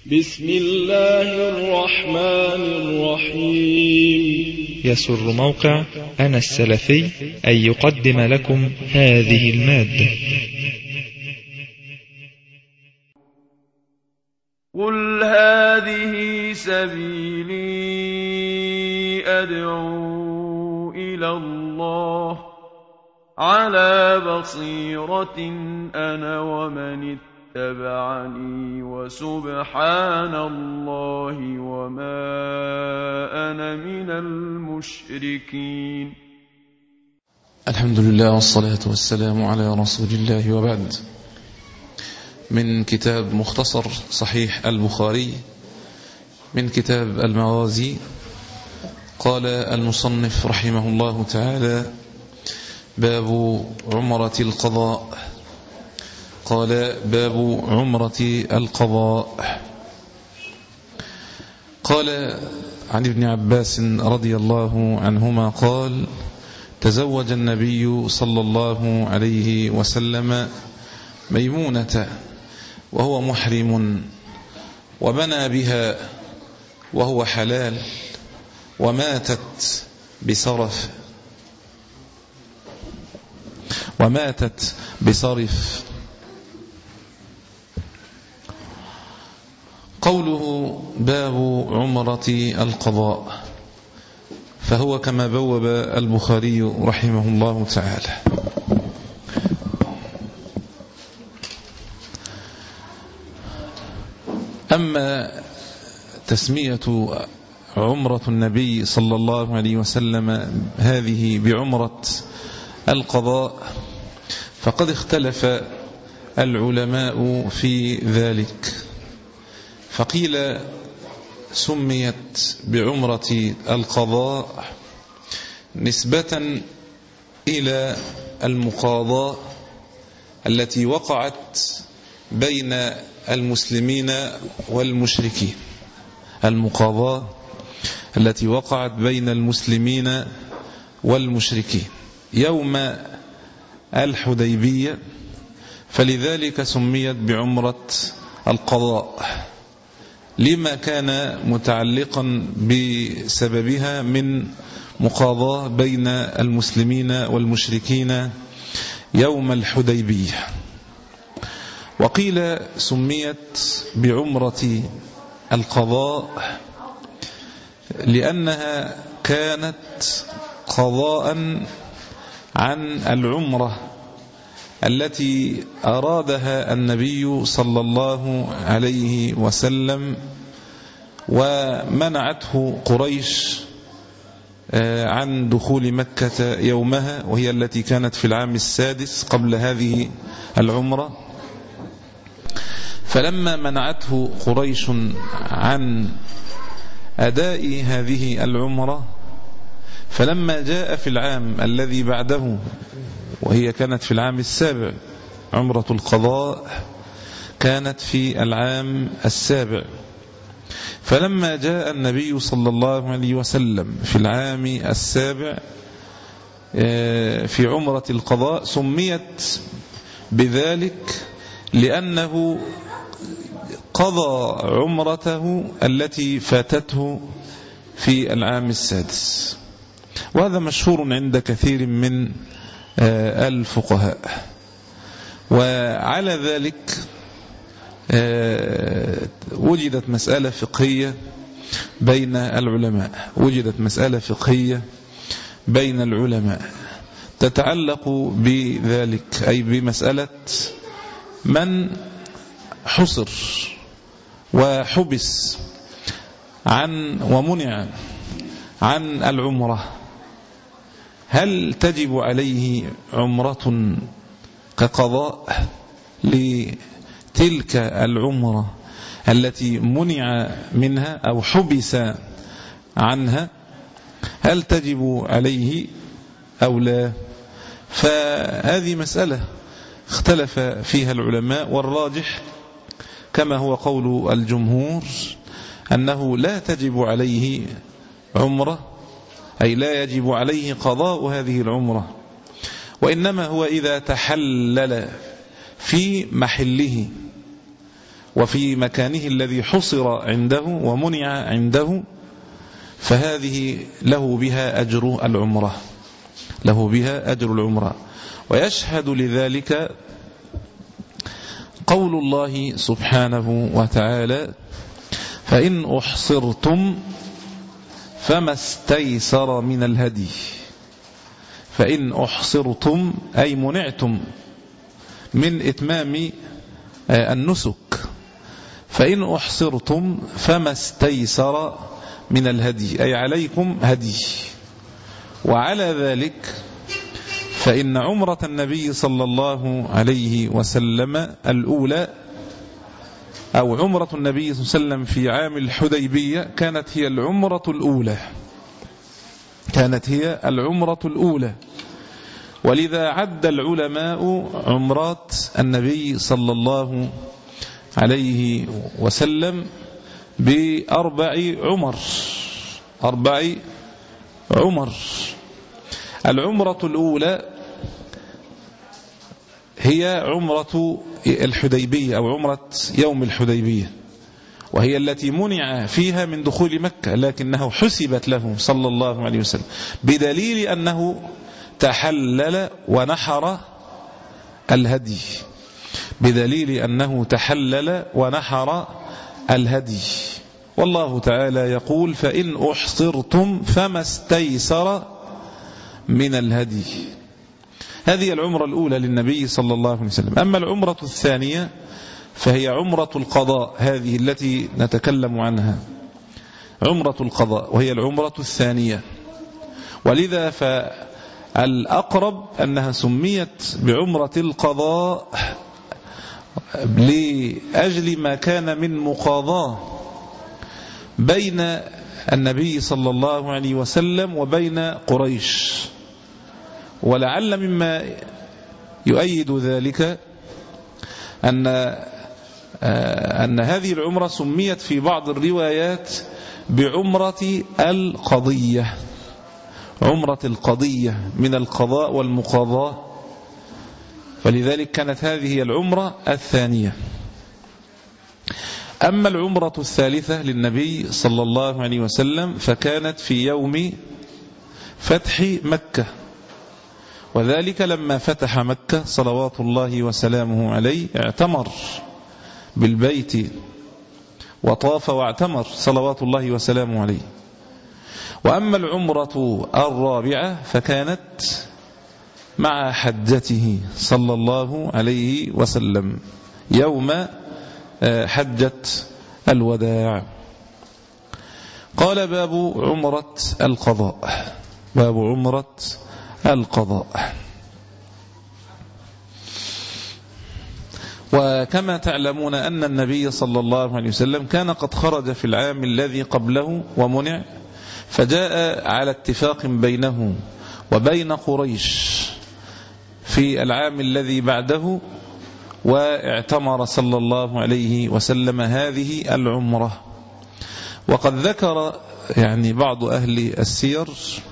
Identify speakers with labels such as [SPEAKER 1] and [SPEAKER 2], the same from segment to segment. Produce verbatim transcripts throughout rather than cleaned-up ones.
[SPEAKER 1] بسم الله الرحمن الرحيم.
[SPEAKER 2] يسر موقع أنا السلفي أن يقدم لكم هذه المادة.
[SPEAKER 3] قل هذه سبيلي أدعو إلى الله على بصيرة أنا ومن اتبعني وسبحان الله وما أنا من المشركين.
[SPEAKER 4] الحمد لله والصلاة والسلام على رسول الله، وبعد. من كتاب مختصر صحيح البخاري من كتاب المغازي، قال المصنف رحمه الله تعالى: باب عمرة القضاء. قال: باب عمرة القضاء. قال عن ابن عباس رضي الله عنهما قال: تزوج النبي صلى الله عليه وسلم ميمونة وهو محرم، وبنى بها وهو حلال، وماتت بصرف وماتت بصرف قوله باب عمرة القضاء، فهو كما بوب البخاري رحمه الله تعالى. أما تسمية عمرة النبي صلى الله عليه وسلم هذه بعمرة القضاء، فقد اختلف العلماء في ذلك، فقيل سميت بعمرة القضاء نسبة إلى المقاضاة التي وقعت بين المسلمين والمشركين المقاضاة التي وقعت بين المسلمين والمشركين يوم الحديبية، فلذلك سميت بعمرة القضاء لما كان متعلقا بسببها من مقاضاة بين المسلمين والمشركين يوم الحديبية. وقيل سميت بعمرة القضاء لأنها كانت قضاء عن العمرة التي أرادها النبي صلى الله عليه وسلم ومنعته قريش عن دخول مكة يومها، وهي التي كانت في العام السادس قبل هذه العمرة. فلما منعته قريش عن أداء هذه العمرة، فلما جاء في العام الذي بعده، وهي كانت في العام السابع، عمرة القضاء كانت في العام السابع، فلما جاء النبي صلى الله عليه وسلم في العام السابع في عمرة القضاء سميت بذلك لأنه قضى عمرته التي فاتته في العام السادس. وهذا مشهور عند كثير من الفقهاء. وعلى ذلك وجدت مسألة فقهية بين العلماء وجدت مسألة فقهية بين العلماء تتعلق بذلك، أي بمسألة من حصر وحبس عن ومنع عن العمرة، هل تجب عليه عمرة كقضاء لتلك العمرة التي منع منها أو حبس عنها؟ هل تجب عليه أو لا؟ فهذه مسألة اختلف فيها العلماء، والراجح كما هو قول الجمهور أنه لا تجب عليه عمرة، أي لا يجب عليه قضاء هذه العمرة، وإنما هو إذا تحلل في محله وفي مكانه الذي حصر عنده ومنع عنده، فهذه له بها أجر العمرة، له بها أجر العمرة. ويشهد لذلك قول الله سبحانه وتعالى: فإن أحصرتم فما استيسر من الهدي. فإن أحصرتم أي منعتم من إتمام النسك، فإن أحصرتم فما استيسر من الهدي أي عليكم هدي. وعلى ذلك فإن عمرة النبي صلى الله عليه وسلم الأولى أو عمرة النبي صلى الله عليه وسلم في عام الحديبية كانت هي العمرة الأولى، كانت هي العمرة الأولى. ولذا عد العلماء عمرات النبي صلى الله عليه وسلم بأربع عمر، أربع عمر. العمرة الأولى هي عمرة الحديبية أو عمرة يوم الحديبية، وهي التي منع فيها من دخول مكة، لكنه حسبت له صلى الله عليه وسلم بدليل أنه تحلل ونحر الهدي، بدليل أنه تحلل ونحر الهدي. والله تعالى يقول: فإن أحصرتم فما استيسر من الهدي. هذه العمرة الأولى للنبي صلى الله عليه وسلم. أما العمرة الثانية فهي عمرة القضاء، هذه التي نتكلم عنها، عمرة القضاء، وهي العمرة الثانية. ولذا فالأقرب أنها سميت بعمرة القضاء لأجل ما كان من مقاضاة بين النبي صلى الله عليه وسلم وبين قريش. ولعل مما يؤيد ذلك أن أن هذه العمرة سميت في بعض الروايات بعمرة القضية، عمرة القضية من القضاء والمقاضاة، فلذلك كانت هذه العمرة الثانية. أما العمرة الثالثة للنبي صلى الله عليه وسلم فكانت في يوم فتح مكة، وذلك لما فتح مكة صلوات الله وسلامه عليه اعتمر بالبيت وطاف واعتمر صلوات الله وسلامه عليه. وأما العمرة الرابعة فكانت مع حجته صلى الله عليه وسلم يوم حجة الوداع. قال: باب عمرة القضاء، باب عمرة القضاء. وكما تعلمون أن النبي صلى الله عليه وسلم كان قد خرج في العام الذي قبله ومنع، فجاء على اتفاق بينه وبين قريش في العام الذي بعده واعتمر صلى الله عليه وسلم هذه العمرة. وقد ذكر يعني بعض أهل السير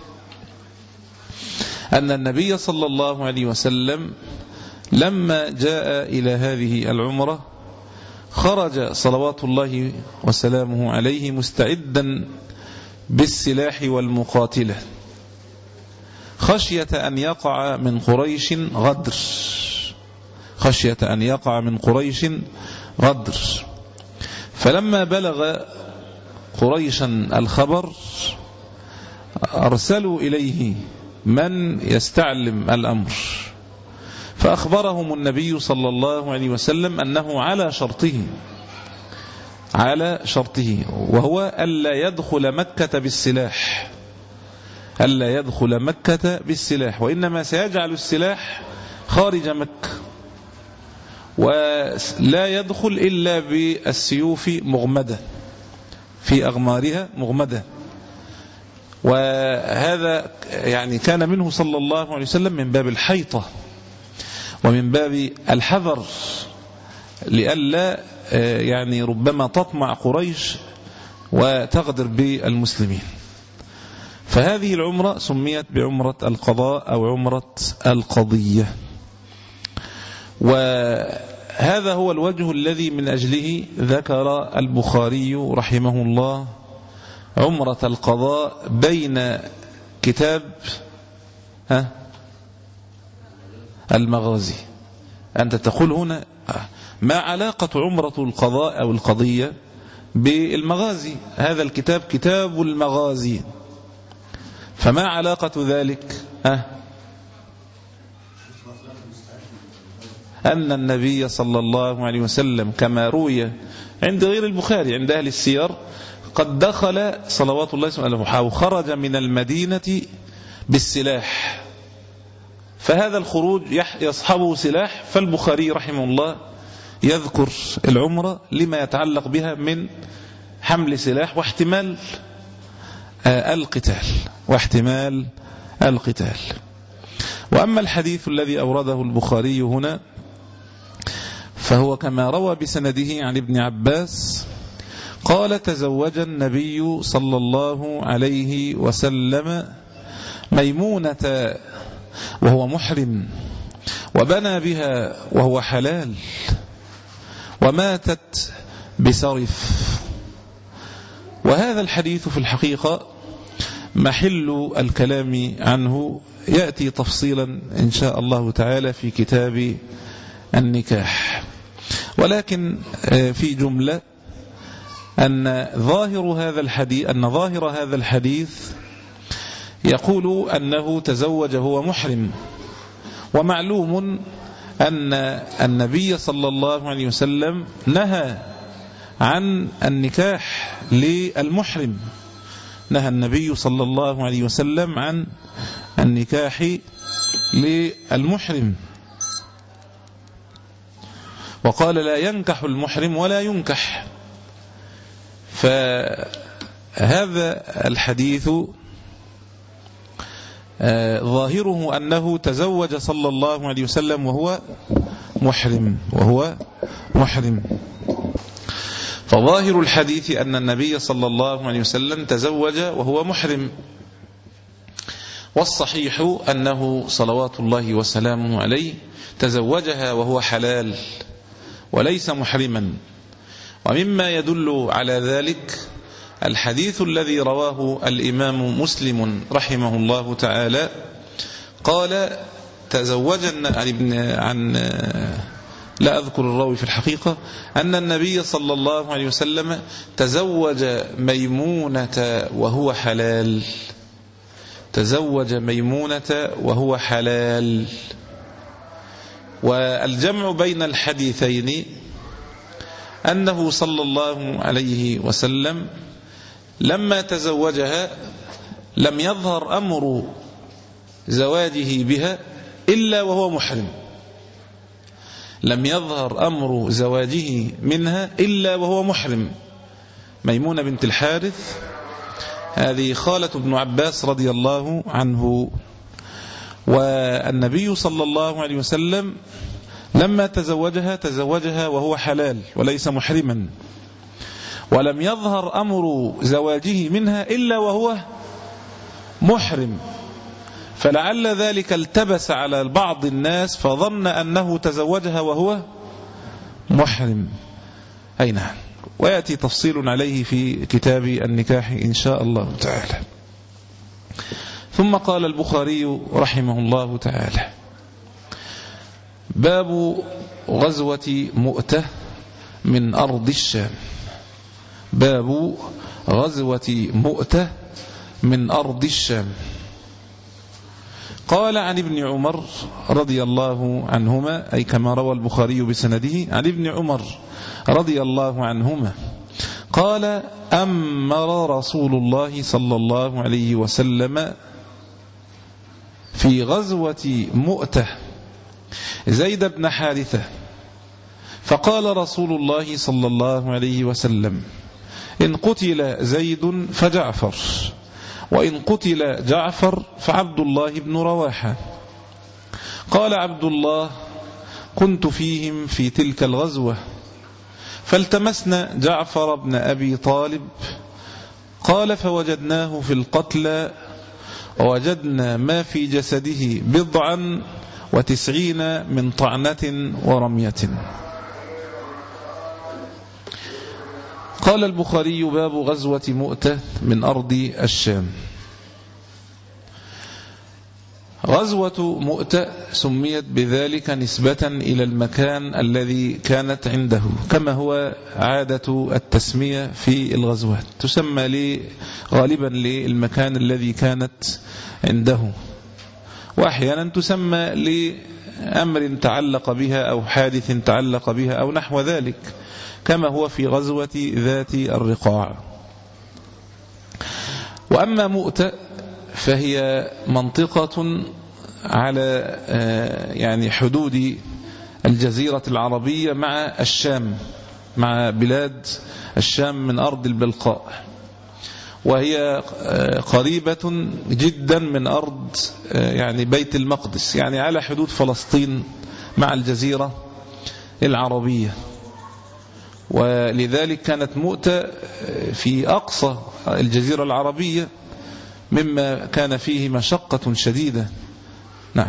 [SPEAKER 4] أن النبي صلى الله عليه وسلم لما جاء إلى هذه العمرة خرج صلوات الله وسلامه عليه مستعدا بالسلاح والمقاتلة، خشية أن يقع من قريش غدر، خشية أن يقع من قريش غدر. فلما بلغ قريشا الخبر أرسلوا إليه من يستعلم الأمر، فأخبرهم النبي صلى الله عليه وسلم أنه على شرطه، على شرطه وهو ألا يدخل مكة بالسلاح، ألا يدخل مكة بالسلاح، وإنما سيجعل السلاح خارج مكة، ولا يدخل إلا بالسيوف مغمدة في أغمارها مغمدة. وهذا يعني كان منه صلى الله عليه وسلم من باب الحيطة ومن باب الحذر، لئلا يعني ربما تطمع قريش وتغدر بالمسلمين. فهذه العمرة سميت بعمرة القضاء أو عمرة القضية. هذا هو الوجه الذي من أجله ذكر البخاري رحمه الله عمرة القضاء بين كتاب ها المغازي. أنت تقول هنا ما علاقة عمرة القضاء أو القضية بالمغازي؟ هذا الكتاب كتاب المغازي، فما علاقة ذلك؟ ها أن النبي صلى الله عليه وسلم كما روي عند غير البخاري عند أهل السير قد دخل صلوات الله وسلامه وخرج من المدينة بالسلاح، فهذا الخروج يصحبه سلاح، فالبخاري رحمه الله يذكر العمرة لما يتعلق بها من حمل سلاح واحتمال القتال واحتمال القتال. وأما الحديث الذي أورده البخاري هنا فهو كما روى بسنده عن ابن عباس قال تزوج النبي صلى الله عليه وسلم ميمونة وهو محرم وبنى بها وهو حلال وماتت بسرف. وهذا الحديث في الحقيقة محل الكلام عنه يأتي تفصيلا إن شاء الله تعالى في كتاب النكاح، ولكن في جملة أن ظاهر هذا الحديث أن ظاهر هذا الحديث يقول أنه تزوج هو محرم، ومعلوم أن النبي صلى الله عليه وسلم نهى عن النكاح للمحرم، نهى النبي صلى الله عليه وسلم عن النكاح للمحرم، وقال لا ينكح المحرم ولا ينكح. فهذا الحديث ظاهره أنه تزوج صلى الله عليه وسلم وهو محرم وهو محرم فظاهر الحديث أن النبي صلى الله عليه وسلم تزوج وهو محرم، والصحيح أنه صلوات الله وسلامه عليه تزوجها وهو حلال وليس محرما. ومما يدل على ذلك الحديث الذي رواه الإمام مسلم رحمه الله تعالى قال تزوج عن, عن لا أذكر الراوي في الحقيقة أن النبي صلى الله عليه وسلم تزوج ميمونة وهو حلال تزوج ميمونة وهو حلال. والجمع بين الحديثين أنه صلى الله عليه وسلم لما تزوجها لم يظهر أمر زواجه بها إلا وهو محرم، لم يظهر أمر زواجه منها إلا وهو محرم. ميمونة بنت الحارث هذه خالة ابن عباس رضي الله عنه، والنبي صلى الله عليه وسلم لما تزوجها تزوجها وهو حلال وليس محرما، ولم يظهر أمر زواجه منها إلا وهو محرم، فلعل ذلك التبس على بعض الناس فظن أنه تزوجها وهو محرم. أي نعم، ويأتي تفصيل عليه في كتاب النكاح إن شاء الله تعالى. ثم قال البخاري رحمه الله تعالى باب غزوة مؤتة من أرض الشام. باب غزوة مؤتة من أرض الشام. قال عن ابن عمر رضي الله عنهما، أي كما روى البخاري بسنده عن ابن عمر رضي الله عنهما قال أمر رسول الله صلى الله عليه وسلم في غزوة مؤتة زيد بن حارثة، فقال رسول الله صلى الله عليه وسلم إن قتل زيد فجعفر، وإن قتل جعفر فعبد الله بن رواحة. قال عبد الله كنت فيهم في تلك الغزوة فالتمسنا جعفر بن أبي طالب، قال فوجدناه في القتلى ووجدنا ما في جسده بضعا وتسعين من طعنة ورمية. قال البخاري: باب غزوة مؤتة من أرض الشام. غزوة مؤتة سميت بذلك نسبة إلى المكان الذي كانت عنده، كما هو عادة التسمية في الغزوات، تسمى لي غالبا للمكان الذي كانت عنده، وأحيانا تسمى لأمر تعلق بها أو حادث تعلق بها أو نحو ذلك، كما هو في غزوة ذات الرقاع. وأما مؤتة فهي منطقة على يعني حدود الجزيرة العربية مع الشام، مع بلاد الشام من أرض البلقاء، وهي قريبة جدا من أرض يعني بيت المقدس، يعني على حدود فلسطين مع الجزيرة العربية. ولذلك كانت مؤتة في أقصى الجزيرة العربية، مما كان فيه مشقة شديدة. نعم.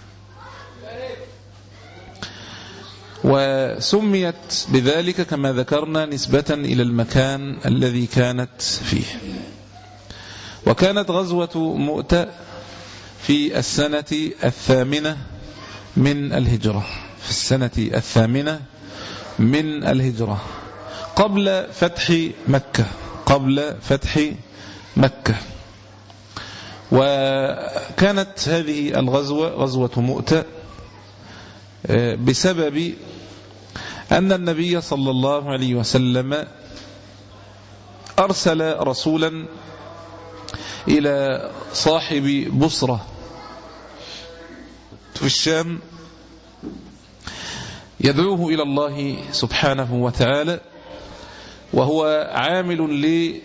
[SPEAKER 4] وسميت بذلك كما ذكرنا نسبة إلى المكان الذي كانت فيه. وكانت غزوة مؤتة في السنة الثامنة من الهجرة، في السنة الثامنة من الهجرة، قبل فتح مكة، قبل فتح مكة. وكانت هذه الغزوة غزوة مؤتة بسبب أن النبي صلى الله عليه وسلم أرسل رسولا إلى صاحب بصرة في الشام يدعوه إلى الله سبحانه وتعالى، وهو عامل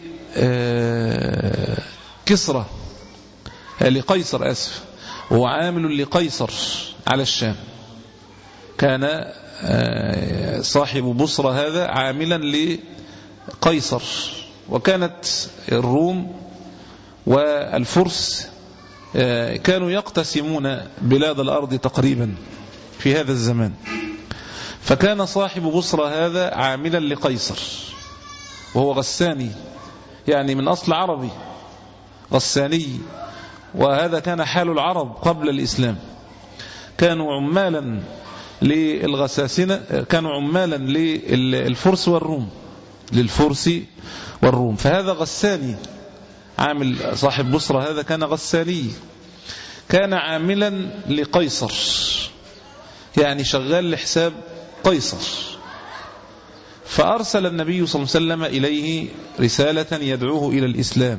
[SPEAKER 4] لكسرى لقيصر أسف هو عامل لقيصر على الشام. كان صاحب بصرة هذا عاملا لقيصر، وكانت الروم والفرس كانوا يقتسمون بلاد الأرض تقريبا في هذا الزمان، فكان صاحب بصرة هذا عاملا لقيصر، وهو غساني، يعني من أصل عربي غساني. وهذا كان حال العرب قبل الإسلام، كانوا عمالا للغساسنة، كانوا عمالا للفرس والروم، للفرس والروم. فهذا غساني، عامل صاحب بصرة هذا كان غساني، كان عاملا لقيصر، يعني شغال لحساب قيصر. فأرسل النبي صلى الله عليه وسلم إليه رسالة يدعوه إلى الإسلام،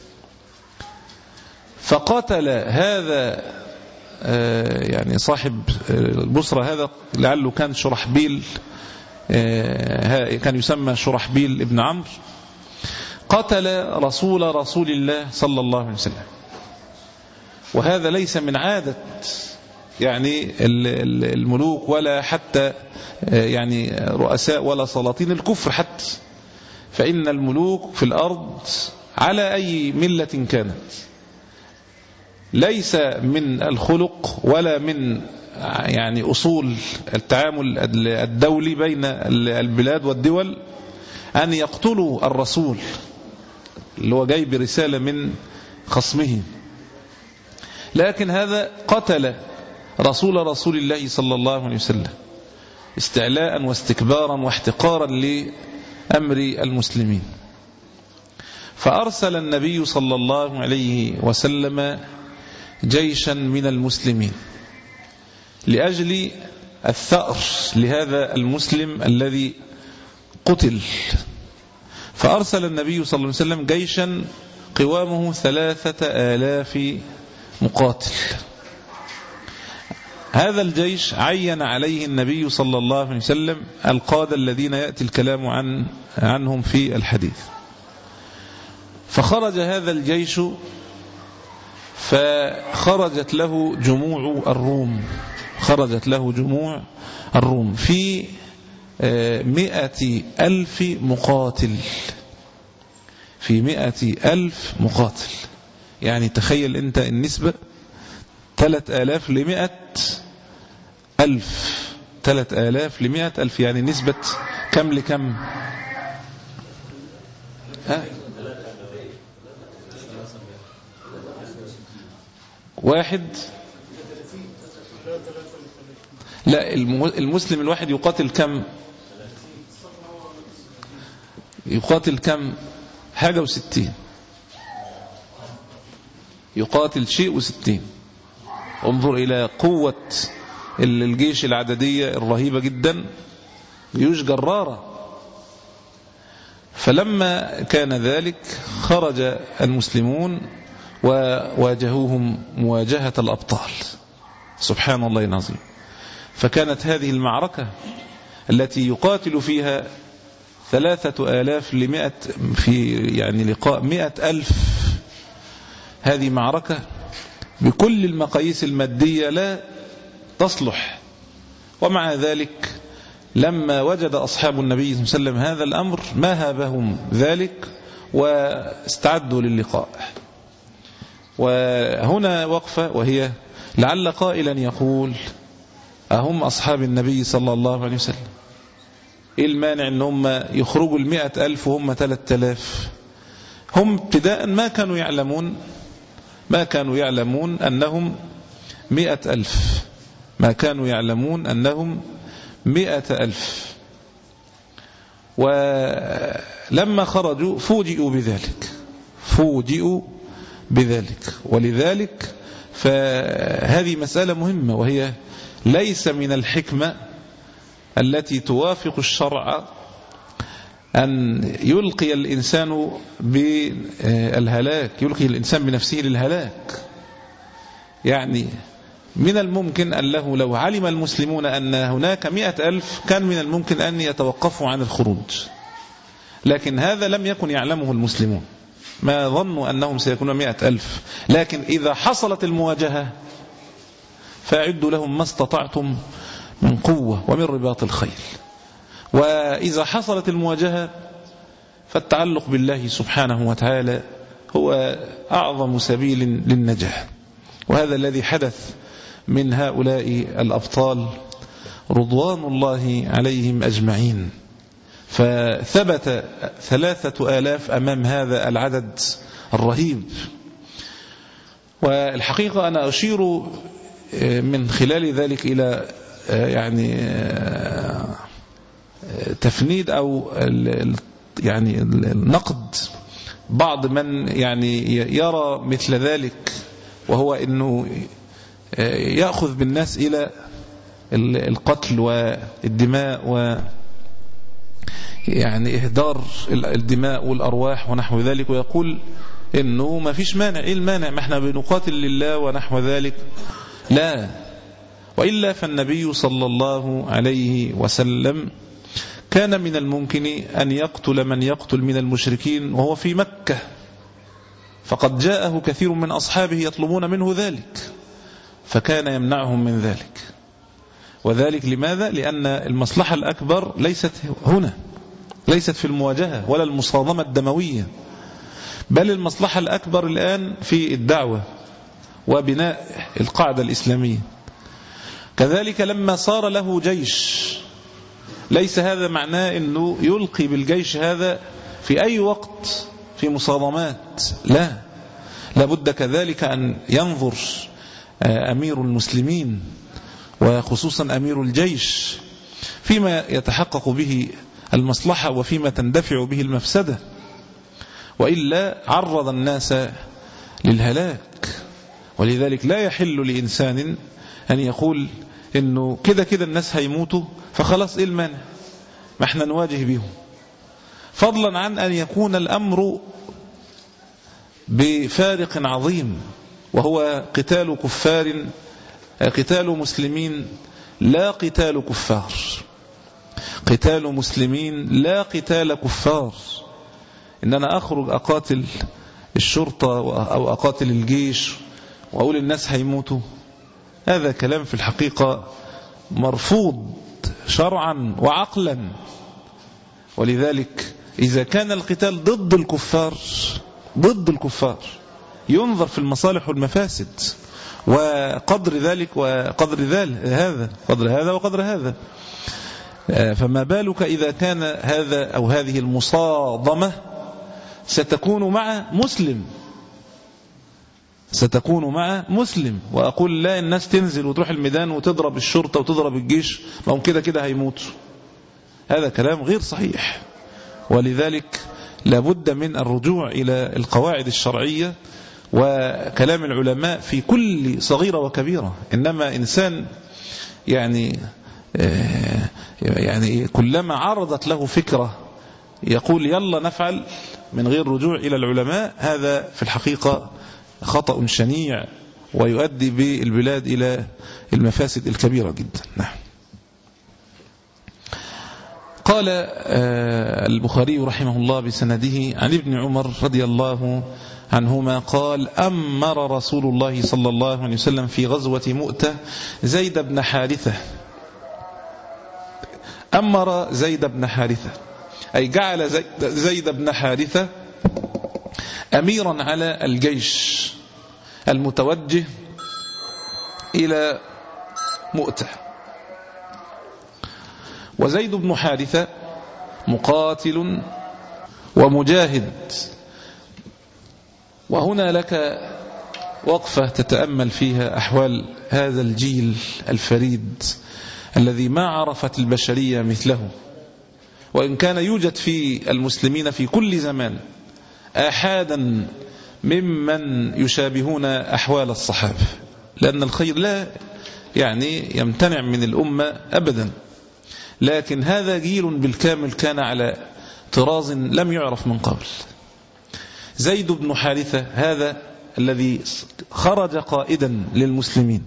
[SPEAKER 4] فقاتل هذا يعني صاحب البصرة هذا، لعله كان شرحبيل، كان يسمى شرحبيل ابن عمرو، قتل رسول رسول الله صلى الله عليه وسلم. وهذا ليس من عادة يعني الملوك ولا حتى يعني رؤساء ولا سلاطين الكفر حتى، فإن الملوك في الأرض على أي ملة كانت ليس من الخلق ولا من يعني أصول التعامل الدولي بين البلاد والدول أن يقتلوا الرسول اللي هو جاي برسالة من خصمه، لكن هذا قتل رسول رسول الله صلى الله عليه وسلم استعلاء واستكبارا واحتقارا لأمر المسلمين. فأرسل النبي صلى الله عليه وسلم جيشا من المسلمين لأجل الثأر لهذا المسلم الذي قتل. فأرسل النبي صلى الله عليه وسلم جيشا قوامه ثلاثة آلاف مقاتل. هذا الجيش عين عليه النبي صلى الله عليه وسلم القادة الذين يأتي الكلام عن عنهم في الحديث. فخرج هذا الجيش، فخرجت له جموع الروم، خرجت له جموع الروم في مئة ألف مقاتل، في مئة ألف مقاتل. يعني تخيل أنت النسبة، ثلاث آلاف لمئة ألف، ثلاث آلاف لمئة ألف، يعني نسبة كم لكم؟ ها؟ واحد. لا، المسلم الواحد يقاتل كم؟ يقاتل كم؟ حاجة وستين. يقاتل شيء وستين. انظر إلى قوة الجيش العددية الرهيبة جدا، جيوش جرارة. فلما كان ذلك خرج المسلمون وواجهوهم مواجهة الأبطال، سبحان الله العظيم. فكانت هذه المعركة التي يقاتل فيها ثلاثة آلاف لمئة في يعني لقاء مئة ألف، هذه معركة بكل المقاييس المادية لا تصلح. ومع ذلك لما وجد أصحاب النبي صلى الله عليه وسلم هذا الأمر ما هابهم ذلك واستعدوا للقاء. وهنا وقفة، وهي لعل قائلا يقول: أهم أصحاب النبي صلى الله عليه وسلم؟ إيه المانع أن هم يخرجوا المئة ألف وهم ثلاثة آلاف؟ هم ابتداء ما كانوا يعلمون ما كانوا يعلمون أنهم مئة ألف ما كانوا يعلمون أنهم مئة ألف. ولما خرجوا فوجئوا بذلك فوجئوا بذلك ولذلك فهذه مسألة مهمة، وهي ليس من الحكمة التي توافق الشرع أن يلقي الإنسان بالهلاك، يلقي الإنسان بنفسه للهلاك. يعني من الممكن أن له لو علم المسلمون أن هناك مئة ألف كان من الممكن أن يتوقفوا عن الخروج، لكن هذا لم يكن يعلمه المسلمون، ما ظنوا أنهم سيكونون مئة ألف. لكن إذا حصلت المواجهة فأعدوا لهم ما استطعتم من قوة ومن رباط الخيل. وإذا حصلت المواجهة فالتعلق بالله سبحانه وتعالى هو أعظم سبيل للنجاح. وهذا الذي حدث من هؤلاء الأبطال رضوان الله عليهم أجمعين. فثبت ثلاثة آلاف أمام هذا العدد الرهيب. والحقيقة أنا أشير من خلال ذلك إلى يعني تفنيد أو يعني النقد بعض من يعني يرى مثل ذلك، وهو أنه يأخذ بالناس إلى القتل والدماء و يعني إهدار الدماء والأرواح ونحو ذلك، ويقول إنه ما فيش مانع. إيه المانع؟ ما احنا بنقاتل لله ونحو ذلك. لا، وإلا فالنبي صلى الله عليه وسلم كان من الممكن أن يقتل من يقتل من المشركين وهو في مكة، فقد جاءه كثير من أصحابه يطلبون منه ذلك، فكان يمنعهم من ذلك. وذلك لماذا؟ لأن المصلحة الأكبر ليست هنا، ليست في المواجهة ولا المصادمة الدموية، بل المصلحة الأكبر الآن في الدعوة وبناء القاعدة الإسلامية. كذلك لما صار له جيش، ليس هذا معناه أنه يلقي بالجيش هذا في أي وقت في مصادمات، لا، لابد كذلك أن ينظر أمير المسلمين وخصوصا أمير الجيش فيما يتحقق به المصلحة وفيما تندفع به المفسدة، وإلا عرض الناس للهلاك. ولذلك لا يحل لإنسان أن يقول إنه كده كده الناس هيموتوا فخلاص إيه المانع، ما احنا نواجه بهم، فضلا عن أن يكون الأمر بفارق عظيم، وهو قتال كفار قتال مسلمين لا قتال كفار، قتال مسلمين لا قتال كفار. إن أنا أخرج أقاتل الشرطة أو أقاتل الجيش وأقول الناس هيموتوا، هذا كلام في الحقيقة مرفوض شرعا وعقلا. ولذلك إذا كان القتال ضد الكفار ضد الكفار ينظر في المصالح والمفاسد وقدر ذلك وقدر ذلك هذا قدر هذا وقدر هذا، فما بالك إذا كان هذا أو هذه المصادمة ستكون مع مسلم، ستكون مع مسلم. وأقول لا الناس تنزل وتروح الميدان وتضرب الشرطة وتضرب الجيش، ما هم كده كده هيموتوا، هذا كلام غير صحيح. ولذلك لابد من الرجوع إلى القواعد الشرعية وكلام العلماء في كل صغيرة وكبيرة. إنما إنسان يعني يعني كلما عرضت له فكرة يقول يلا نفعل من غير رجوع إلى العلماء، هذا في الحقيقة خطأ شنيع ويؤدي بالبلاد إلى المفاسد الكبيرة جدا. نعم. قال البخاري رحمه الله بسنده عن ابن عمر رضي الله عنهما قال أمر رسول الله صلى الله عليه وسلم في غزوة مؤتة زيد بن حارثة. أمر زيد بن حارثة أي جعل زيد بن حارثة أميرا على الجيش المتوجه إلى مؤتة. وزيد بن حارثة مقاتل ومجاهد. وهنا لك وقفة تتأمل فيها أحوال هذا الجيل الفريد الذي ما عرفت البشرية مثله، وإن كان يوجد في المسلمين في كل زمان آحادا ممن يشابهون أحوال الصحابة، لأن الخير لا يعني يمتنع من الأمة أبدا، لكن هذا جيل بالكامل كان على طراز لم يعرف من قبل. زيد بن حارثة هذا الذي خرج قائدا للمسلمين،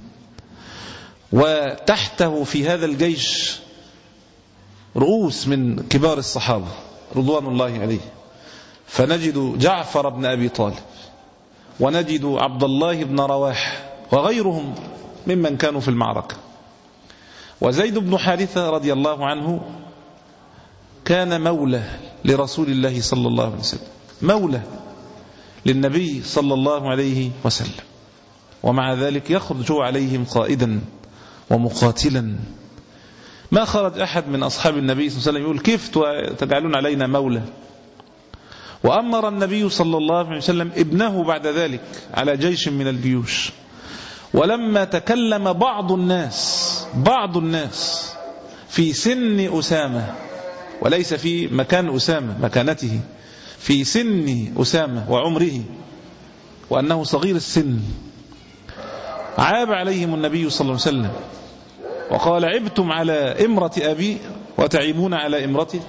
[SPEAKER 4] وتحته في هذا الجيش رؤوس من كبار الصحابة رضوان الله عليه، فنجد جعفر بن أبي طالب، ونجد عبد الله بن رواحة وغيرهم ممن كانوا في المعركة. وزيد بن حارثة رضي الله عنه كان مولى لرسول الله صلى الله عليه وسلم، مولى للنبي صلى الله عليه وسلم، ومع ذلك يخرج عليهم قائدا ومقاتلا. ما خرج أحد من أصحاب النبي صلى الله عليه وسلم يقول كيف تجعلون علينا مولى. وأمر النبي صلى الله عليه وسلم ابنه بعد ذلك على جيش من الجيوش. ولما تكلم بعض الناس بعض الناس في سن أسامة، وليس في مكان أسامة مكانته، في سن أسامة وعمره وأنه صغير السن، عاب عليهم النبي صلى الله عليه وسلم وقال عبتم على إمرة أبي وتعيبون على إمرته.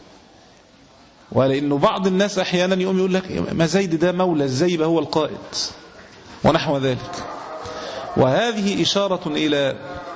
[SPEAKER 4] ولأنه بعض الناس أحيانا يقوم يقول لك ما زيد ده مولى، ازاي هو القائد ونحو ذلك. وهذه إشارة إلى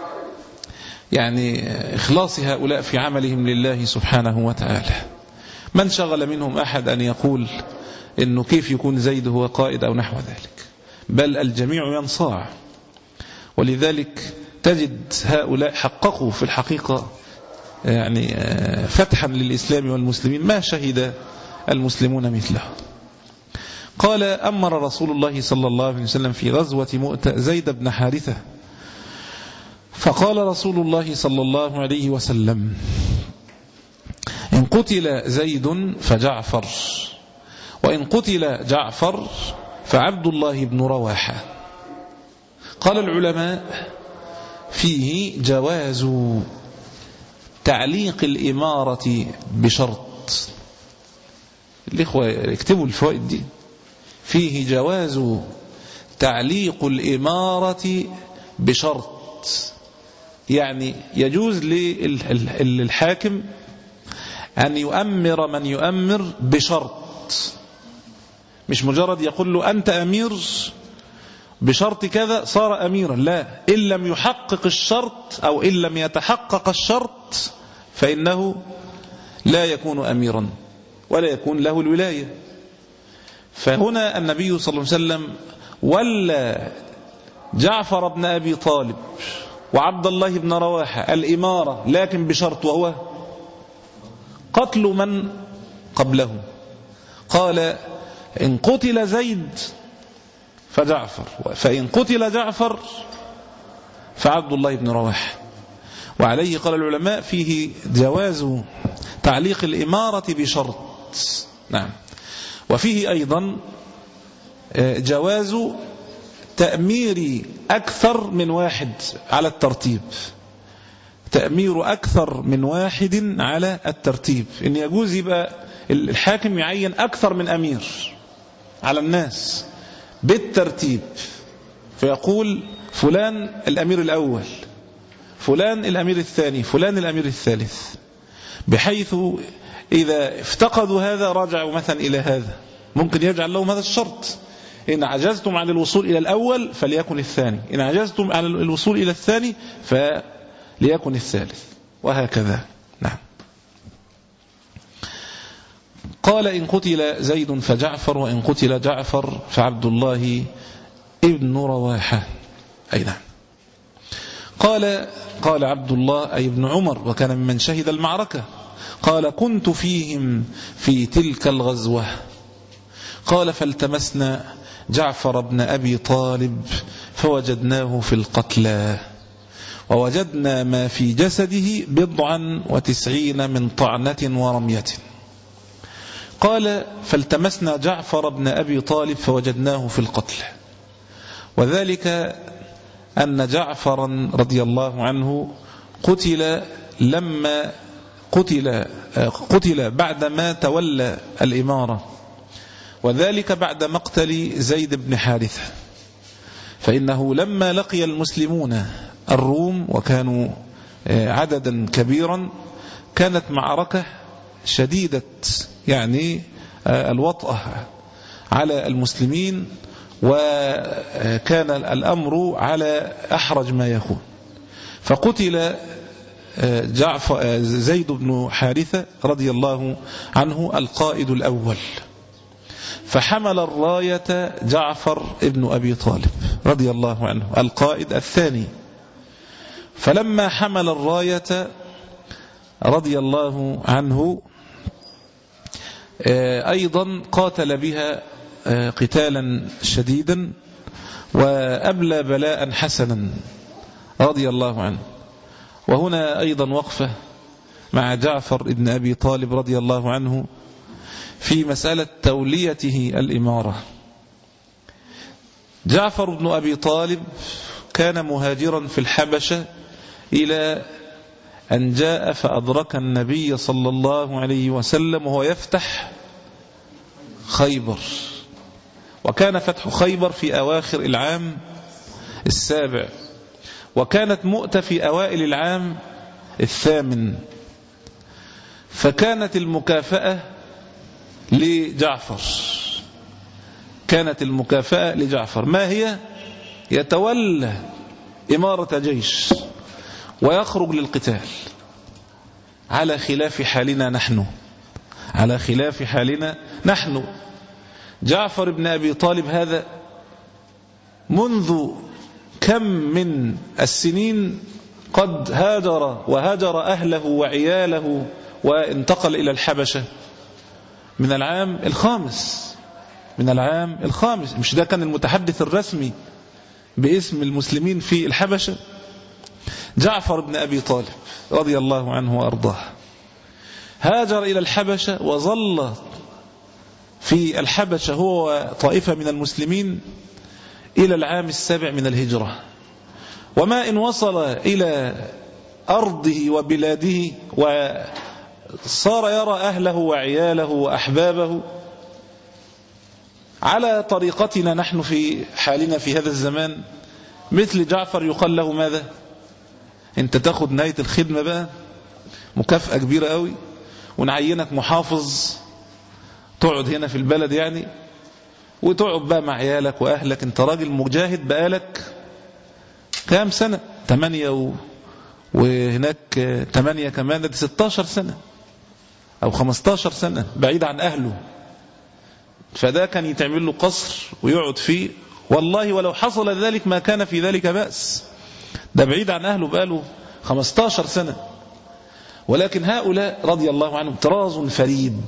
[SPEAKER 4] يعني إخلاص هؤلاء في عملهم لله سبحانه وتعالى. من شغل منهم أحد أن يقول إنه كيف يكون زيد هو قائد أو نحو ذلك، بل الجميع ينصاع. ولذلك تجد هؤلاء حققوا في الحقيقة يعني فتحا للإسلام والمسلمين ما شهد المسلمون مثله. قال أمر رسول الله صلى الله عليه وسلم في غزوة مؤتة زيد بن حارثة، فقال رسول الله صلى الله عليه وسلم إن قتل زيد فجعفر، وإن قتل جعفر فعبد الله بن رواحة. قال العلماء فيه جواز تعليق الإمارة بشرط. الإخوة اكتبوا الفوائد دي. فيه جواز تعليق الإمارة بشرط، يعني يجوز للحاكم أن يؤمر من يؤمر بشرط، مش مجرد يقول له أنت أمير بشرط كذا صار أميرا، لا، إن لم يحقق الشرط أو إن لم يتحقق الشرط فإنه لا يكون أميرا ولا يكون له الولاية. فهنا النبي صلى الله عليه وسلم ولى جعفر بن أبي طالب وعبد الله بن رواحة الإمارة، لكن بشرط، وهو قتل من قبله. قال إن قتل زيد فجعفر، فإن قتل جعفر فعبد الله بن رواحة. وعليه قال العلماء فيه جواز تعليق الإمارة بشرط. نعم. وفيه أيضا جواز تأمير أكثر من واحد على الترتيب، تأمير أكثر من واحد على الترتيب، إن يجوز يبقى الحاكم يعين أكثر من أمير على الناس بالترتيب، فيقول فلان الأمير الأول، فلان الأمير الثاني، فلان الأمير الثالث، بحيث إذا افتقدوا هذا رجعوا مثلا إلى هذا. ممكن يجعل لهم هذا الشرط: إن عجزتم عن الوصول إلى الأول فليكن الثاني، إن عجزتم عن الوصول إلى الثاني فليكن الثالث، وهكذا. نعم. قال: إن قتل زيد فجعفر، وإن قتل جعفر فعبد الله ابن رواحة. أي نعم. قال قال عبد الله أي ابن عمر، وكان ممن شهد المعركة، قال: كنت فيهم في تلك الغزوة. قال: فالتمسنا جعفر بن أبي طالب فوجدناه في القتلى، ووجدنا ما في جسده بضعا وتسعين من طعنة ورمية. قال: فالتمسنا جعفر بن أبي طالب فوجدناه في القتلى، وذلك أن جعفرا رضي الله عنه قتل لما قتل قتل بعدما تولى الإمارة، وذلك بعد مقتل زيد بن حارثة. فإنه لما لقي المسلمون الروم وكانوا عددا كبيرا، كانت معركة شديدة يعني الوطأة على المسلمين، وكان الأمر على أحرج ما يكون. فقتل جعفر زيد بن حارثة رضي الله عنه القائد الأول، فحمل الراية جعفر ابن أبي طالب رضي الله عنه القائد الثاني. فلما حمل الراية رضي الله عنه أيضا قاتل بها قتالا شديدا، وأبلى بلاء حسنا رضي الله عنه. وهنا أيضا وقفة مع جعفر ابن أبي طالب رضي الله عنه في مسألة توليته الإمارة. جعفر بن أبي طالب كان مهاجرا في الحبشة إلى أن جاء فأدرك النبي صلى الله عليه وسلم وهو يفتح خيبر، وكان فتح خيبر في أواخر العام السابع، وكانت مؤتة في أوائل العام الثامن. فكانت المكافأة لجعفر كانت المكافأة لجعفر ما هي؟ يتولى إمارة جيش ويخرج للقتال، على خلاف حالنا نحن على خلاف حالنا نحن جعفر بن أبي طالب هذا منذ كم من السنين قد هاجر وهاجر أهله وعياله وانتقل إلى الحبشة من العام الخامس من العام الخامس مش ده كان المتحدث الرسمي باسم المسلمين في الحبشة؟ جعفر بن أبي طالب رضي الله عنه وأرضاه هاجر إلى الحبشة، وظل في الحبشة هو طائفة من المسلمين إلى العام السابع من الهجرة. وما إن وصل إلى أرضه وبلاده وصار يرى أهله وعياله وأحبابه على طريقتنا نحن في حالنا في هذا الزمان، مثل جعفر يقال له ماذا؟ انت تاخد نهاية الخدمة بقى مكافأة كبيرة قوي، ونعينك محافظ تقعد هنا في البلد يعني، وتقعد بقى مع عيالك وأهلك. انت راجل مجاهد بقالك كام سنة؟ تمانية و... وهناك تمانية كمان، دي ستاشر سنة أو خمستاشر سنة بعيد عن أهله. فده كان يتعمل له قصر ويقعد فيه، والله ولو حصل ذلك ما كان في ذلك بأس، ده بعيد عن أهله بقاله خمستاشر سنة. ولكن هؤلاء رضي الله عنهم طراز فريد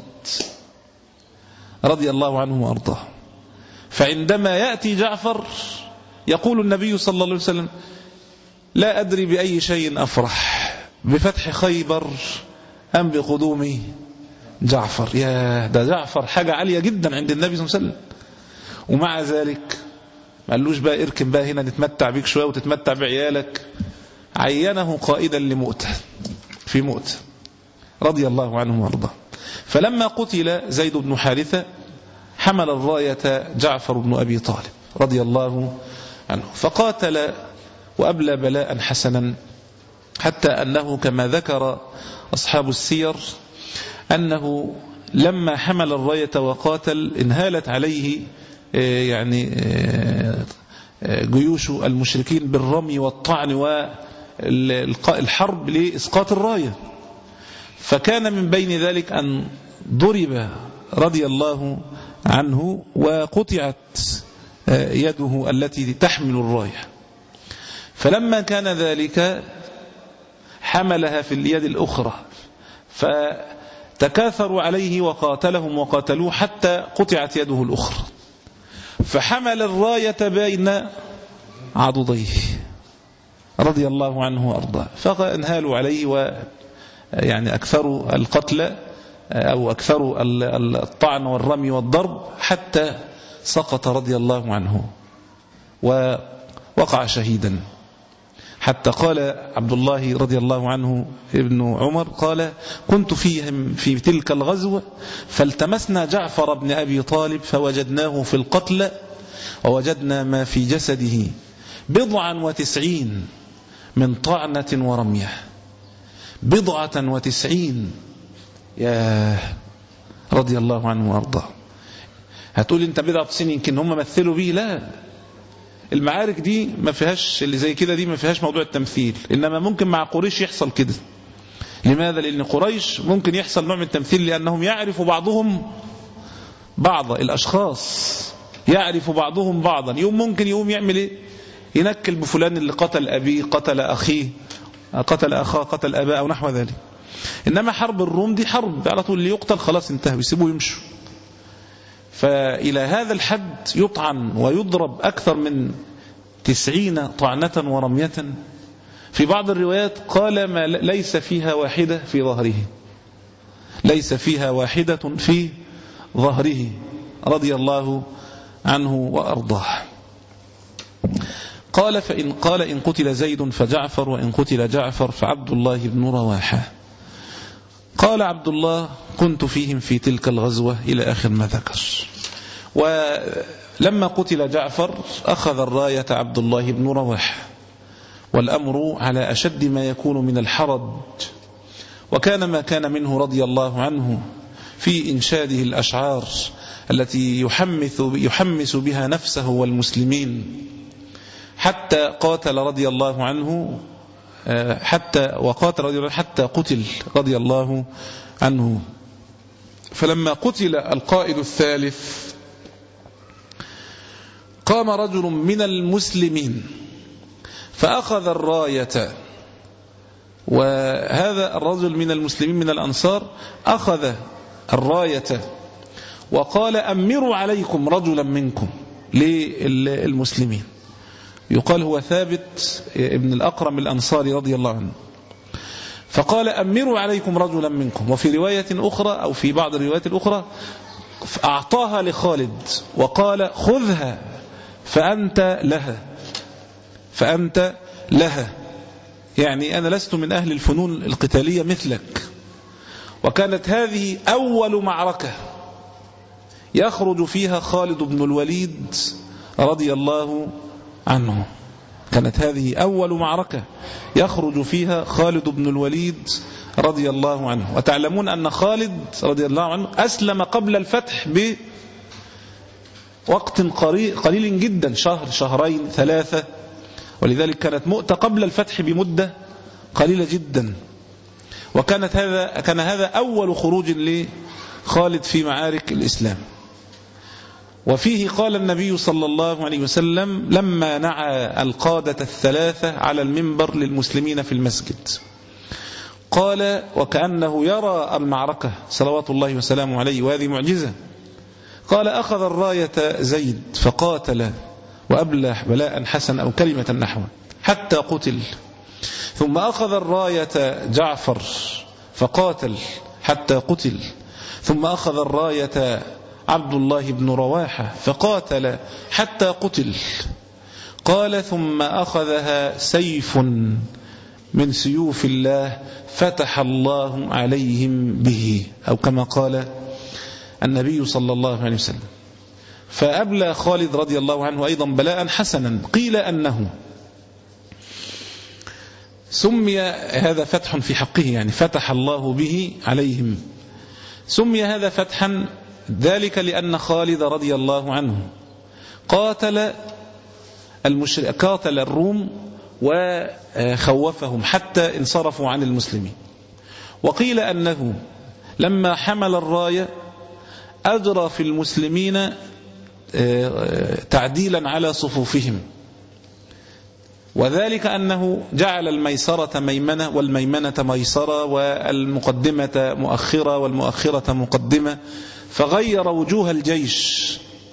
[SPEAKER 4] رضي الله عنه وأرضاه. فعندما يأتي جعفر يقول النبي صلى الله عليه وسلم: لا أدري بأي شيء أفرح، بفتح خيبر أم بقدوم جعفر. يا ده جعفر حاجة عالية جدا عند النبي صلى الله عليه وسلم، ومع ذلك ما قالوش بقى اركن بقى هنا نتمتع بيك شوية وتتمتع بعيالك، عينه قائدا لمؤتة في مؤتة رضي الله عنه وارضاه. فلما قتل زيد بن حارثة حمل الراية جعفر بن أبي طالب رضي الله عنه، فقاتل وأبلى بلاء حسنا، حتى أنه كما ذكر أصحاب السير أنه لما حمل الراية وقاتل انهالت عليه يعني جيوش المشركين بالرمي والطعن والحرب لإسقاط الراية، فكان من بين ذلك أن ضرب رضي الله عنه وقطعت يده التي تحمل الراية، فلما كان ذلك حملها في اليد الأخرى فتكاثروا عليه وقاتلهم وقاتلوه حتى قطعت يده الأخرى، فحمل الراية بين عضديه رضي الله عنه وأرضاه، فانهالوا عليه ويعني أكثروا القتل أو أكثروا الطعن والرمي والضرب حتى سقط رضي الله عنه ووقع شهيدا. حتى قال عبد الله رضي الله عنه ابن عمر قال كنت فيهم في تلك الغزوة فالتمسنا جعفر بن أبي طالب فوجدناه في القتل ووجدنا ما في جسده بضعا وتسعين من طعنة ورمية، بضعة وتسعين يا رضي الله عنه وارضاه. هتقول انت بضعة سنين يمكن هم مثلوا به، لا، المعارك دي ما فيهاش اللي زي كده، دي ما فيهاش موضوع التمثيل، انما ممكن مع قريش يحصل كده. لماذا؟ لان قريش ممكن يحصل نوع من التمثيل لانهم يعرف بعضهم بعضا، الاشخاص يعرف بعضهم بعضا، يوم ممكن يقوم يعمل ايه، ينكل بفلان اللي قتل ابيه قتل اخيه قتل اخاه قتل اباه او نحو ذلك. انما حرب الروم دي حرب على طول، اللي يقتل خلاص انتهى، يسيبوه يمشوا. فإلى هذا الحد يطعن ويضرب أكثر من تسعين طعنة ورمية. في بعض الروايات قال ما ليس فيها واحدة في ظهره، ليس فيها واحدة في ظهره رضي الله عنه وأرضاه. قال فإن قال إن قتل زيد فجعفر وإن قتل جعفر فعبد الله بن رواحة. قال عبد الله كنت فيهم في تلك الغزوة إلى آخر ما ذكر. ولما قتل جعفر أخذ الراية عبد الله بن رواحة، والأمر على أشد ما يكون من الحرج، وكان ما كان منه رضي الله عنه في إنشاده الأشعار التي يحمس, يحمس بها نفسه والمسلمين، حتى قاتل رضي الله عنه حتى وقاتل رضي الله حتى قتل رضي الله عنه. فلما قتل القائد الثالث قام رجل من المسلمين فأخذ الراية، وهذا الرجل من المسلمين من الأنصار أخذ الراية وقال أمروا عليكم رجلا منكم للمسلمين. يقال هو ثابت ابن الأقرم الأنصاري رضي الله عنه، فقال أمروا عليكم رجلا منكم. وفي رواية أخرى أو في بعض الروايات الأخرى أعطاها لخالد وقال خذها فأنت لها، فأنت لها، يعني أنا لست من أهل الفنون القتالية مثلك. وكانت هذه أول معركة يخرج فيها خالد بن الوليد رضي الله عنه، كانت هذه أول معركة يخرج فيها خالد بن الوليد رضي الله عنه. وتعلمون أن خالد رضي الله عنه أسلم قبل الفتح بوقت قليل جدا، شهر شهرين ثلاثة، ولذلك كانت مؤتة قبل الفتح بمدة قليلة جدا. وكانت هذا كان هذا أول خروج لخالد في معارك الإسلام. وفيه قال النبي صلى الله عليه وسلم لما نعى القادة الثلاثة على المنبر للمسلمين في المسجد، قال وكأنه يرى المعركة صلوات الله وسلامه عليه، وهذه معجزة. قال أخذ الراية زيد فقاتل وأبلى بلاء حسن أو كلمة نحوه حتى قتل، ثم أخذ الراية جعفر فقاتل حتى قتل، ثم أخذ الراية عبد الله بن رواحة فقاتل حتى قتل. قال ثم أخذها سيف من سيوف الله فتح الله عليهم به، أو كما قال النبي صلى الله عليه وسلم. فأبلى خالد رضي الله عنه أيضا بلاء حسنا. قيل أنه سمي هذا فتح في حقه، يعني فتح الله به عليهم. سمي هذا فتحا ذلك لأن خالد رضي الله عنه قاتل المشرك قاتل الروم وخوفهم حتى انصرفوا عن المسلمين. وقيل أنه لما حمل الراية أجرى في المسلمين تعديلا على صفوفهم، وذلك أنه جعل الميسرة ميمنة والميمنة ميسرة والمقدمة مؤخرة والمؤخرة مقدمة، فغير وجوه الجيش.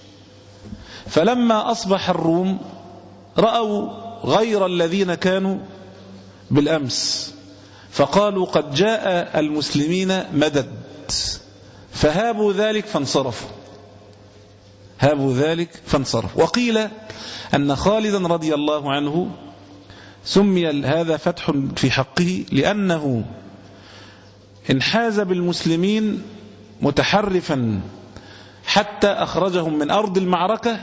[SPEAKER 4] فلما أصبح الروم رأوا غير الذين كانوا بالأمس، فقالوا قد جاء المسلمين مدد، فهابوا ذلك فانصرفوا هابوا ذلك فانصرفوا. وقيل أن خالدا رضي الله عنه سمي هذا فتح في حقه لأنه انحاز بالمسلمين متحرفا حتى أخرجهم من أرض المعركة،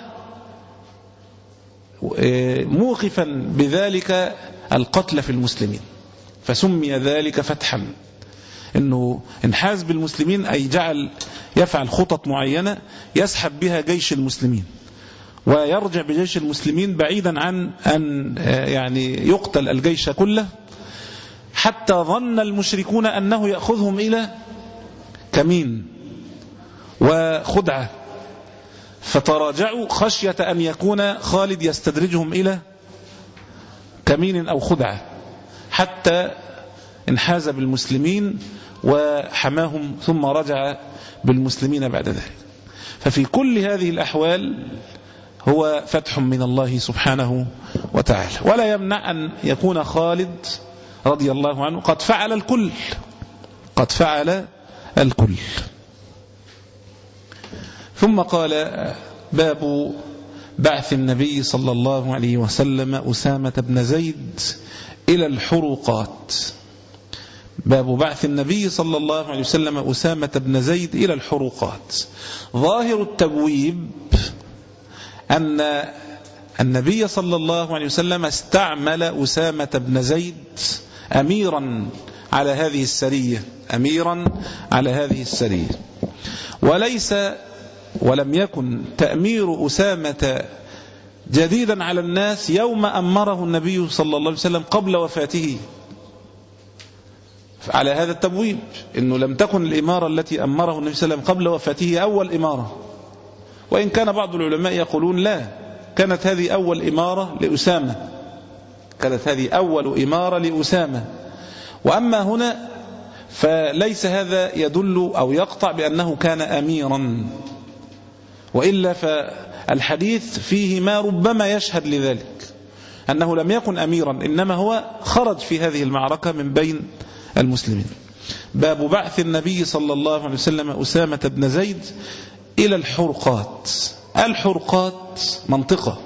[SPEAKER 4] موقفا بذلك القتل في المسلمين، فسمي ذلك فتحا. انه انحاز بالمسلمين أي جعل يفعل خطط معينة يسحب بها جيش المسلمين ويرجع بجيش المسلمين بعيدا عن أن يعني يقتل الجيش كله، حتى ظن المشركون أنه يأخذهم إلى كمين وخدعة، فتراجعوا خشية أن يكون خالد يستدرجهم إلى كمين أو خدعة، حتى انحاز بالمسلمين وحماهم ثم رجع بالمسلمين بعد ذلك. ففي كل هذه الأحوال هو فتح من الله سبحانه وتعالى، ولا يمنع أن يكون خالد رضي الله عنه قد فعل الكل قد فعل الكل. ثم قال باب بعث النبي صلى الله عليه وسلم أسامة بن زيد إلى الحروقات. باب بعث النبي صلى الله عليه وسلم أسامة بن زيد إلى الحروقات. ظاهر التبويب أن النبي صلى الله عليه وسلم استعمل أسامة بن زيد أميرا على هذه السرية أميرا على هذه السرية وليس ولم يكن تأمير أسامة جديدا على الناس يوم أمره النبي صلى الله عليه وسلم قبل وفاته. على هذا التبويب إنه لم تكن الإمارة التي أمره النبي صلى الله عليه وسلم قبل وفاته أول إمارة، وإن كان بعض العلماء يقولون لا، كانت هذه أول إمارة لأسامة كانت هذه أول إمارة لأسامة. وأما هنا فليس هذا يدل أو يقطع بأنه كان أميرا، وإلا فالحديث فيه ما ربما يشهد لذلك، أنه لم يكن أميرا إنما هو خرج في هذه المعركة من بين المسلمين. باب بعث النبي صلى الله عليه وسلم أسامة بن زيد إلى الحرقات. الحرقات منطقة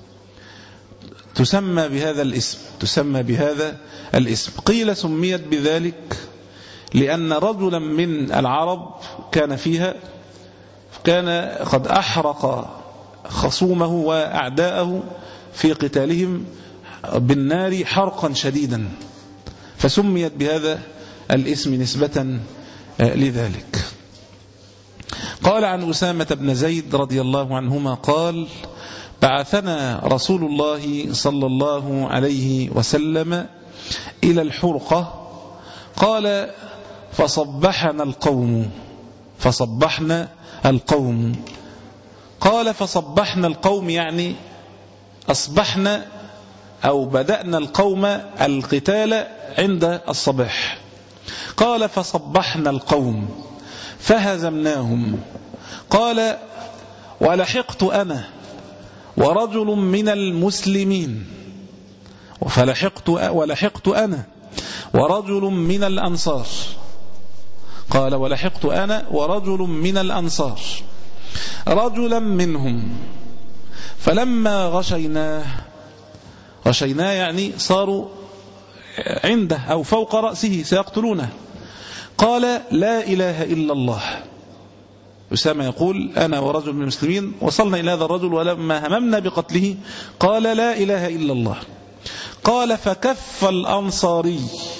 [SPEAKER 4] تسمى بهذا الاسم تسمى بهذا الاسم قيل سميت بذلك لأن رجلا من العرب كان فيها كان قد أحرق خصومه وأعداءه في قتالهم بالنار حرقا شديدا، فسميت بهذا الاسم نسبة لذلك. قال عن أسامة بن زيد رضي الله عنهما قال بعثنا رسول الله صلى الله عليه وسلم إلى الحرقة، قال فصبحنا القوم فصبحنا القوم قال فصبحنا القوم يعني أصبحنا أو بدأنا القوم القتال عند الصباح. قال فصبحنا القوم فهزمناهم. قال ولحقت أنا ورجل من المسلمين فلحقت ولحقت أنا ورجل من الأنصار. قال ولحقت أنا ورجل من الأنصار رجلا منهم فلما غشيناه، غشيناه يعني صاروا عنده أو فوق رأسه سيقتلونه، قال لا إله إلا الله. أسامة يقول أنا ورجل من المسلمين وصلنا إلى هذا الرجل ولما هممنا بقتله قال لا إله إلا الله. قال فكف الأنصاري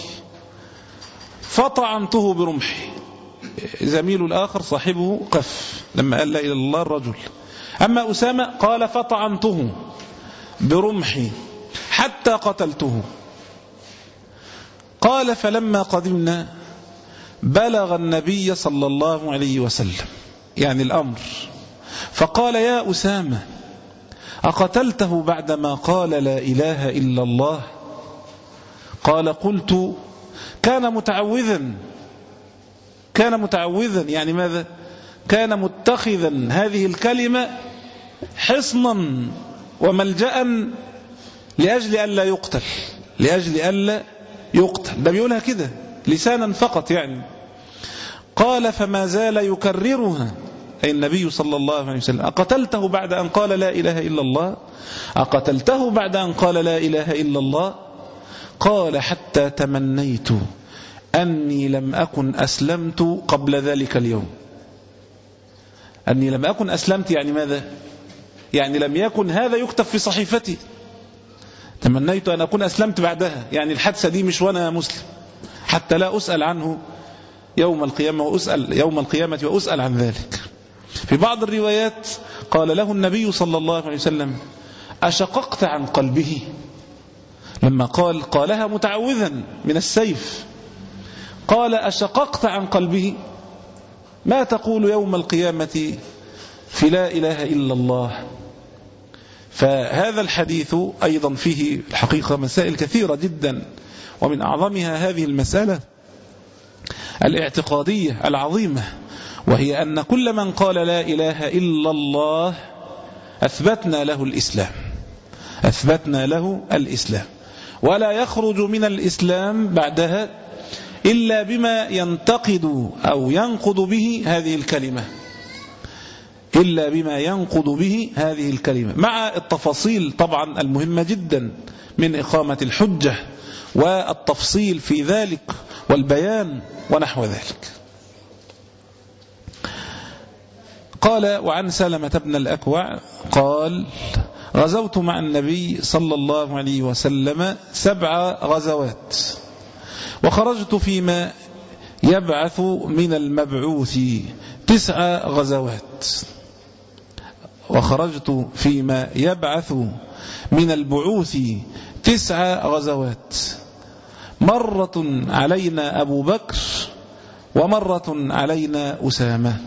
[SPEAKER 4] فطعنته برمحي، زميل الآخر صاحبه قف لما قال لا إله إلا الله الرجل. أما أسامة قال فطعنته برمحي حتى قتلته. قال فلما قدمنا بلغ النبي صلى الله عليه وسلم يعني الأمر، فقال يا أسامة أقتلته بعدما قال لا إله إلا الله؟ قال قلت كان متعوذا، كان متعوذا يعني ماذا؟ كان متخذا هذه الكلمة حصنا وملجأ لأجل ألا يقتل، لأجل ألا يقتل، ده بيقولها كده لسانا فقط يعني. قال فما زال يكررها أي النبي صلى الله عليه وسلم أقتلته بعد أن قال لا إله إلا الله؟ أقتلته بعد أن قال لا إله إلا الله؟ قال حتى تمنيت أني لم أكن أسلمت قبل ذلك اليوم. أني لم أكن أسلمت يعني ماذا؟ يعني لم يكن هذا يكتب في صحيفتي. تمنيت أن أكون أسلمت بعدها، يعني الحادثة دي مش وأنا مسلم، حتى لا أسأل عنه يوم القيامة وأسأل يوم القيامة وأسأل عن ذلك. في بعض الروايات قال له النبي صلى الله عليه وسلم أشققت عن قلبه؟ لما قال قالها متعوذا من السيف، قال أشققت عن قلبه؟ ما تقول يوم القيامة في لا إله إلا الله؟ فهذا الحديث أيضا فيه الحقيقة مسائل كثيرة جدا، ومن أعظمها هذه المسألة الاعتقادية العظيمة، وهي أن كل من قال لا إله إلا الله أثبتنا له الإسلام، أثبتنا له الإسلام، ولا يخرج من الإسلام بعدها إلا بما ينتقد أو ينقض به هذه الكلمة، إلا بما ينقض به هذه الكلمة، مع التفاصيل طبعا المهمة جدا من إقامة الحجة والتفصيل في ذلك والبيان ونحو ذلك. قال وعن سلمة بن الأكوع قال غزوت مع النبي صلى الله عليه وسلم سبع غزوات، وخرجت فيما يبعث من المبعوث تسع غزوات، وخرجت فيما يبعث من البعوث تسع غزوات، مرة علينا أبو بكر ومرة علينا أسامة.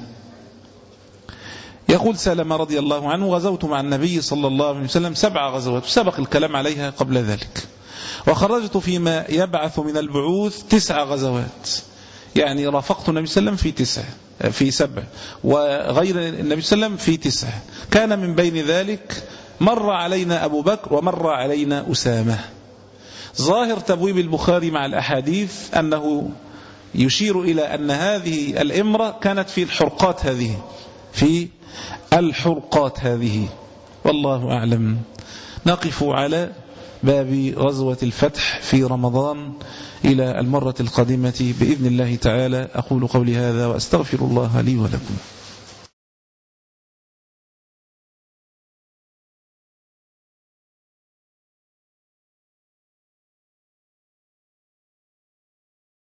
[SPEAKER 4] يقول سلمة رضي الله عنه غزوت مع النبي صلى الله عليه وسلم سبع غزوات، سبق الكلام عليها قبل ذلك، وخرجت فيما يبعث من البعوث تسع غزوات، يعني رافقت النبي صلى الله عليه وسلم في تسع في سبع، وغير النبي صلى الله عليه وسلم في تسع، كان من بين ذلك مر علينا أبو بكر ومر علينا أسامة. ظاهر تبويب البخاري مع الأحاديث أنه يشير إلى أن هذه الإمرة كانت في الحرقات هذه، في الحرقات هذه، والله أعلم. نقف على باب غزوة الفتح في رمضان إلى المرة القادمة بإذن الله تعالى. أقول قولي هذا وأستغفر الله لي ولكم.